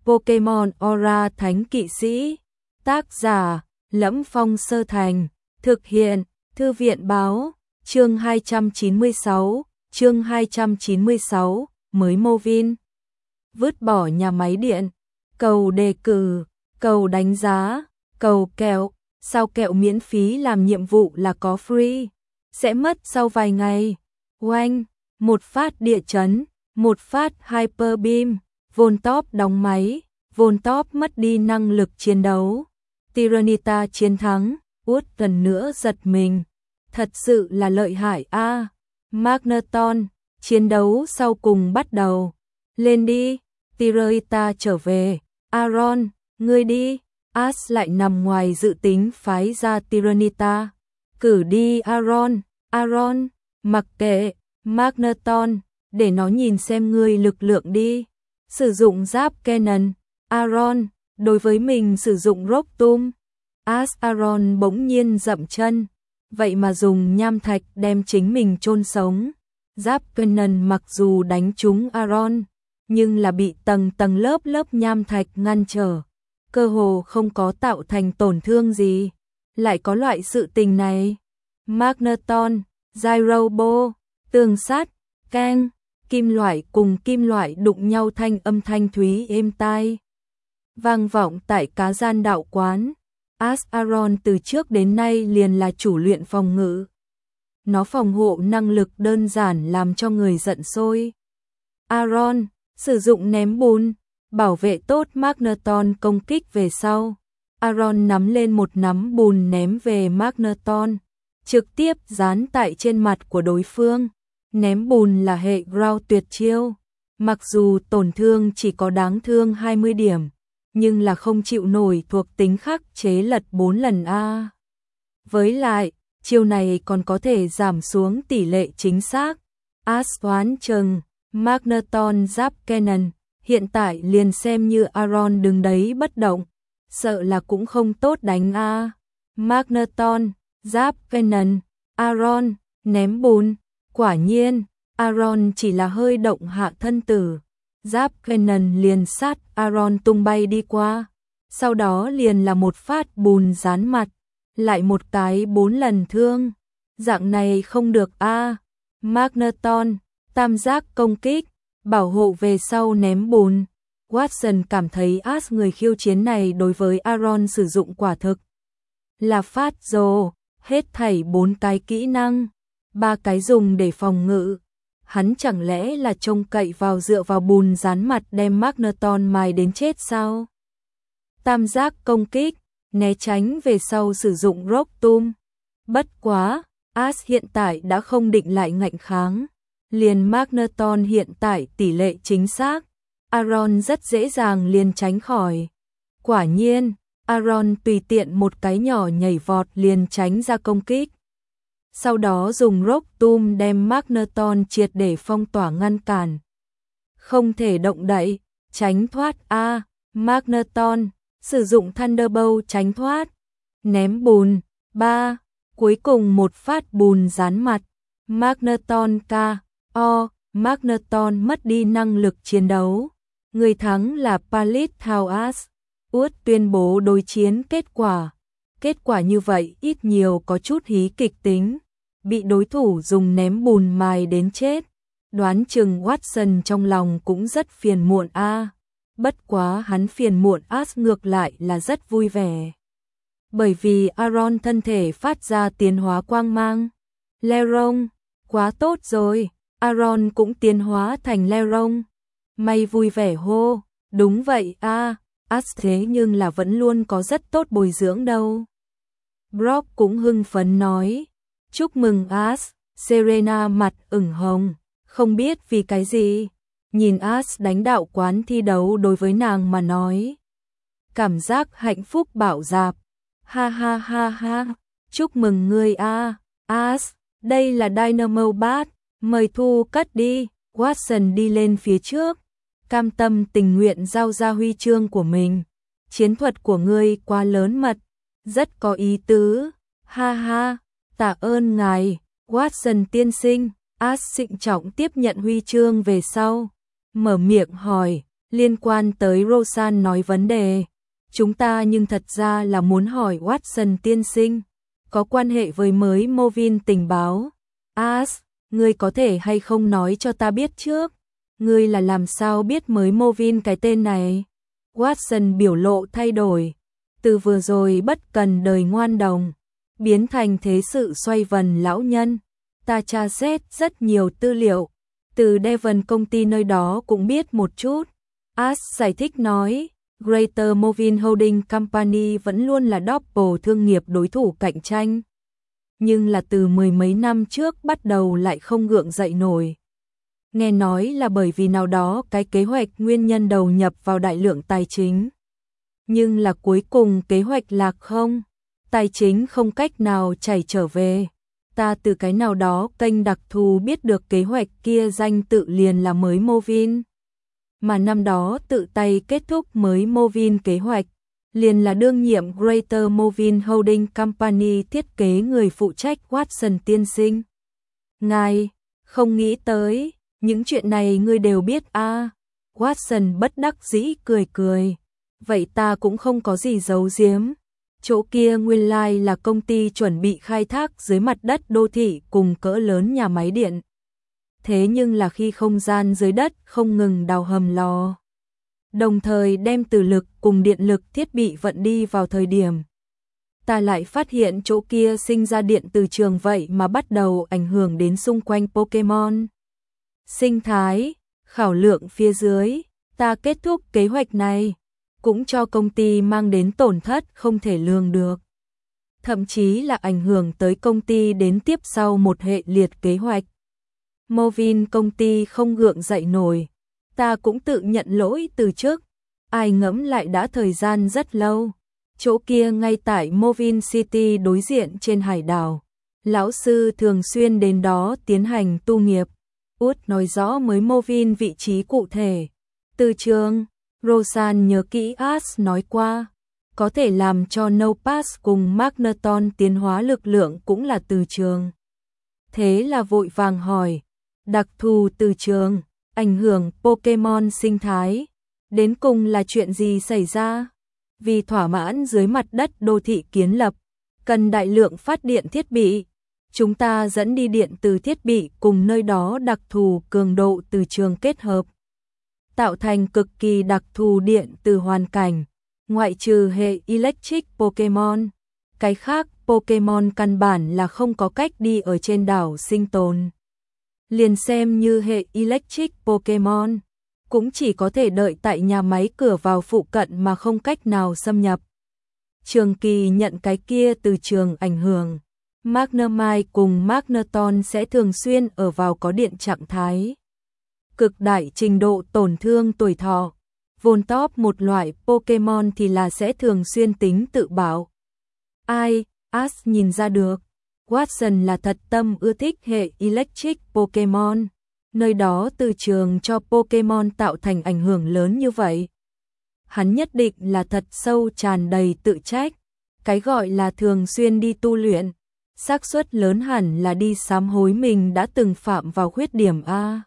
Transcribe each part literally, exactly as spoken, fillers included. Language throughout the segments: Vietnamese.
Pokemon Aura Thánh Kỵ Sĩ. Tác giả Lẫm Phong Sơ Thành. Thực hiện Thư viện Báo. Chương hai trăm chín mươi sáu. Chương hai trăm chín mươi sáu. Mới Movin. Vứt bỏ nhà máy điện. Cầu đề cử. Cầu đánh giá. Cầu kẹo. Sao kẹo miễn phí làm nhiệm vụ là có free. Sẽ mất sau vài ngày. Oanh. Một phát địa chấn. Một phát Hyper Beam. Voltop đóng máy. Voltop mất đi năng lực chiến đấu. Tyranitar chiến thắng. Út lần nữa giật mình. Thật sự là lợi hại a. À. Magneton. Chiến đấu sau cùng bắt đầu. Lên đi. Tyranitar trở về. Aaron, ngươi đi. Ash lại nằm ngoài dự tính phái ra Tyranitar. Cử đi Aaron. Aaron, mặc kệ. Magneton, để nó nhìn xem ngươi lực lượng đi. Sử dụng giáp Cannon. Aaron, đối với mình sử dụng Rocktomb. Ash Aaron bỗng nhiên dậm chân. Vậy mà dùng nham thạch đem chính mình chôn sống. Giáp Cannon mặc dù đánh trúng Aaron, nhưng là bị tầng tầng lớp lớp nham thạch ngăn trở. Cơ hồ không có tạo thành tổn thương gì. Lại có loại sự tình này. Magneton, Gyrobo, tường sắt, keng, kim loại cùng kim loại đụng nhau thanh âm thanh thúy êm tai. Vang vọng tại cá gian đạo quán. Ash Aaron từ trước đến nay liền là chủ luyện phòng ngự. Nó phòng hộ năng lực đơn giản làm cho người giận sôi. Aaron, sử dụng ném bùn, bảo vệ tốt Magneton công kích về sau. Aaron nắm lên một nắm bùn ném về Magneton, trực tiếp dán tại trên mặt của đối phương. Ném bùn là hệ ground tuyệt chiêu. Mặc dù tổn thương chỉ có đáng thương hai mươi điểm, nhưng là không chịu nổi thuộc tính khắc chế lật bốn lần a. Với lại, chiêu này còn có thể giảm xuống tỷ lệ chính xác. Ash đoán chừng Magneton giáp Cannon, hiện tại liền xem như Aaron đứng đấy bất động, sợ là cũng không tốt đánh a. Magneton, giáp Cannon, Aaron, ném bùn. Quả nhiên, Aaron chỉ là hơi động hạ thân tử. Giáp Cannon liền sát Aaron tung bay đi qua. Sau đó liền là một phát bùn dán mặt. Lại một cái bốn lần thương. Dạng này không được a. À. Magneton, tam giác công kích, bảo hộ về sau ném bùn. Watson cảm thấy Ash người khiêu chiến này đối với Aaron sử dụng quả thực là phát rồ, hết thảy bốn cái kỹ năng, ba cái dùng để phòng ngự. Hắn chẳng lẽ là trông cậy vào dựa vào bùn dán mặt đem Magneton mài đến chết sao? Tam giác công kích, né tránh về sau sử dụng Rocktomb. Bất quá, Ash hiện tại đã không định lại ngạnh kháng. Liền Magneton hiện tại tỷ lệ chính xác, Aaron rất dễ dàng liền tránh khỏi. Quả nhiên, Aaron tùy tiện một cái nhỏ nhảy vọt liền tránh ra công kích. Sau đó dùng Rocktomb đem Magneton triệt để phong tỏa ngăn cản. Không thể động đậy, tránh thoát a. À, Magneton, sử dụng Thunderbolt tránh thoát. Ném bùn, ba. Cuối cùng một phát bùn dán mặt. Magneton K O. Magneton mất đi năng lực chiến đấu. Người thắng là Paleothao Ash. Út tuyên bố đối chiến kết quả. Kết quả như vậy ít nhiều có chút hí kịch tính. Bị đối thủ dùng ném bùn mài đến chết. Đoán chừng Watson trong lòng cũng rất phiền muộn a. À. Bất quá hắn phiền muộn Ash ngược lại là rất vui vẻ. Bởi vì Aaron thân thể phát ra tiến hóa quang mang. Leron, quá tốt rồi. Aaron cũng tiến hóa thành Leron. May vui vẻ hô. Đúng vậy a. À. Ash thế nhưng là vẫn luôn có rất tốt bồi dưỡng đâu. Brock cũng hưng phấn nói. Chúc mừng Ash. Serena mặt ửng hồng. Không biết vì cái gì. Nhìn Ash đánh đạo quán thi đấu đối với nàng mà nói. Cảm giác hạnh phúc bạo dạp. Ha ha ha ha. Chúc mừng ngươi a. Ash, đây là Dynamo Bat. Mời thu cất đi. Watson đi lên phía trước. Cam tâm tình nguyện giao ra huy chương của mình. Chiến thuật của ngươi quá lớn mật. Rất có ý tứ. Ha ha. Tạ ơn ngài. Watson tiên sinh. Ash trịnh trọng tiếp nhận huy chương về sau. Mở miệng hỏi. Liên quan tới Roseanne nói vấn đề, chúng ta nhưng thật ra là muốn hỏi Watson tiên sinh, có quan hệ với mới Movin tình báo. As, ngươi có thể hay không nói cho ta biết trước, ngươi là làm sao biết mới Movin cái tên này? Watson biểu lộ thay đổi, từ vừa rồi bất cần đời ngoan đồng, biến thành thế sự xoay vần lão nhân. Ta tra xét rất nhiều tư liệu, từ Devon công ty nơi đó cũng biết một chút. As giải thích nói, Greater Movin Holding Company vẫn luôn là double thương nghiệp đối thủ cạnh tranh. Nhưng là từ mười mấy năm trước bắt đầu lại không gượng dậy nổi. Nghe nói là bởi vì nào đó cái kế hoạch nguyên nhân đầu nhập vào đại lượng tài chính. Nhưng là cuối cùng kế hoạch lạc không, tài chính không cách nào chảy trở về. Ta từ cái nào đó kênh đặc thù biết được kế hoạch kia danh tự liền là mới Movin. Mà năm đó tự tay kết thúc mới Movin kế hoạch, liền là đương nhiệm Greater Movin Holding Company thiết kế người phụ trách Watson tiên sinh. Ngài, không nghĩ tới, những chuyện này ngươi đều biết à. Watson bất đắc dĩ cười cười. Vậy ta cũng không có gì giấu giếm. Chỗ kia nguyên lai là công ty chuẩn bị khai thác dưới mặt đất đô thị cùng cỡ lớn nhà máy điện. Thế nhưng là khi không gian dưới đất không ngừng đào hầm lò, đồng thời đem từ lực cùng điện lực thiết bị vận đi vào thời điểm, ta lại phát hiện chỗ kia sinh ra điện từ trường vậy mà bắt đầu ảnh hưởng đến xung quanh Pokemon. Sinh thái, khảo lượng phía dưới, ta kết thúc kế hoạch này, cũng cho công ty mang đến tổn thất không thể lường được. Thậm chí là ảnh hưởng tới công ty đến tiếp sau một hệ liệt kế hoạch. Movin công ty không gượng dậy nổi, ta cũng tự nhận lỗi từ trước, ai ngẫm lại đã thời gian rất lâu. Chỗ kia ngay tại Movin City đối diện trên hải đảo, lão sư thường xuyên đến đó tiến hành tu nghiệp. Út nói rõ mới Movin vị trí cụ thể. Từ trường, Roseanne nhớ kỹ As nói qua, có thể làm cho No Pass cùng Magneton tiến hóa lực lượng cũng là từ trường. Thế là vội vàng hỏi, đặc thù từ trường, ảnh hưởng Pokemon sinh thái, đến cùng là chuyện gì xảy ra? Vì thỏa mãn dưới mặt đất đô thị kiến lập, cần đại lượng phát điện thiết bị. Chúng ta dẫn đi điện từ thiết bị cùng nơi đó đặc thù cường độ từ trường kết hợp, tạo thành cực kỳ đặc thù điện từ hoàn cảnh, ngoại trừ hệ Electric Pokemon. Cái khác Pokemon căn bản là không có cách đi ở trên đảo sinh tồn. Liền xem như hệ Electric Pokemon, cũng chỉ có thể đợi tại nhà máy cửa vào phụ cận mà không cách nào xâm nhập. Trường kỳ nhận cái kia từ trường ảnh hưởng, Magnemite cùng Magneton sẽ thường xuyên ở vào có điện trạng thái. Cực đại trình độ tổn thương tuổi thọ. Voltop một loại Pokemon thì là sẽ thường xuyên tính tự bảo. Ai, As nhìn ra được. Watson là thật tâm ưa thích hệ Electric Pokemon. Nơi đó từ trường cho Pokemon tạo thành ảnh hưởng lớn như vậy. Hắn nhất định là thật sâu tràn đầy tự trách. Cái gọi là thường xuyên đi tu luyện, xác suất lớn hẳn là đi sám hối mình đã từng phạm vào khuyết điểm A.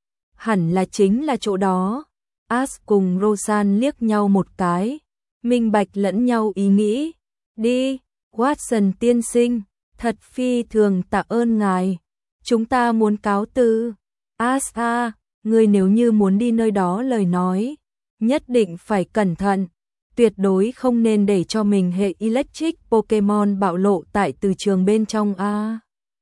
Hẳn là chính là chỗ đó. As cùng Roseanne liếc nhau một cái, minh bạch lẫn nhau ý nghĩ. Đi, Watson tiên sinh, thật phi thường tạ ơn ngài. Chúng ta muốn cáo từ. As a, ngươi nếu như muốn đi nơi đó lời nói, nhất định phải cẩn thận. Tuyệt đối không nên để cho mình hệ Electric Pokemon bạo lộ tại từ trường bên trong a.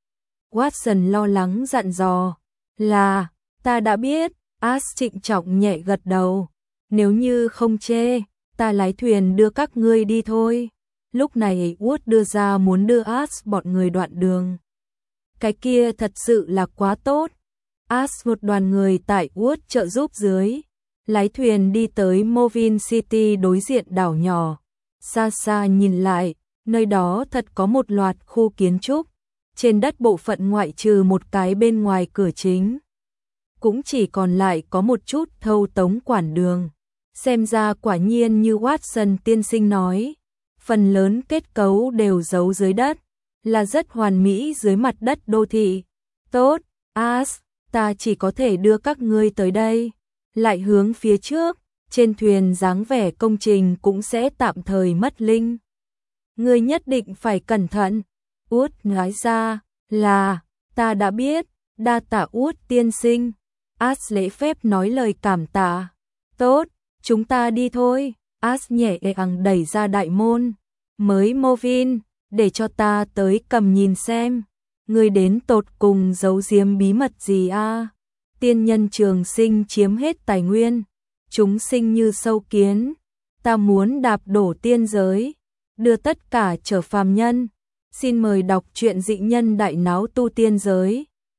Watson lo lắng dặn dò. Là, ta đã biết. As trịnh trọng nhẹ gật đầu. Nếu như không chê, ta lái thuyền đưa các ngươi đi thôi. Lúc này Wood đưa ra muốn đưa As bọn người đoạn đường. Cái kia thật sự là quá tốt. As một đoàn người tại Wood trợ giúp dưới, lái thuyền đi tới Movin City đối diện đảo nhỏ. Xa xa nhìn lại, nơi đó thật có một loạt khu kiến trúc. Trên đất bộ phận ngoại trừ một cái bên ngoài cửa chính, cũng chỉ còn lại có một chút thâu tống quản đường. Xem ra quả nhiên như Watson tiên sinh nói, phần lớn kết cấu đều giấu dưới đất, là rất hoàn mỹ dưới mặt đất đô thị. Tốt, As, ta chỉ có thể đưa các ngươi tới đây. Lại hướng phía trước, trên thuyền dáng vẻ công trình cũng sẽ tạm thời mất linh. Ngươi nhất định phải cẩn thận. Út nói ra, là, ta đã biết, đa tạ Út tiên sinh. As lễ phép nói lời cảm tạ. Tốt, chúng ta đi thôi. As nhẹ nhàng đẩy ra đại môn. Mới Movin, để cho ta tới cầm nhìn xem. Ngươi đến tột cùng giấu giếm bí mật gì a? Tiên nhân trường sinh chiếm hết tài nguyên, chúng sinh như sâu kiến, ta muốn đạp đổ tiên giới, đưa tất cả trở phàm nhân. Xin mời đọc truyện Dị Nhân Đại Náo Tu Tiên Giới.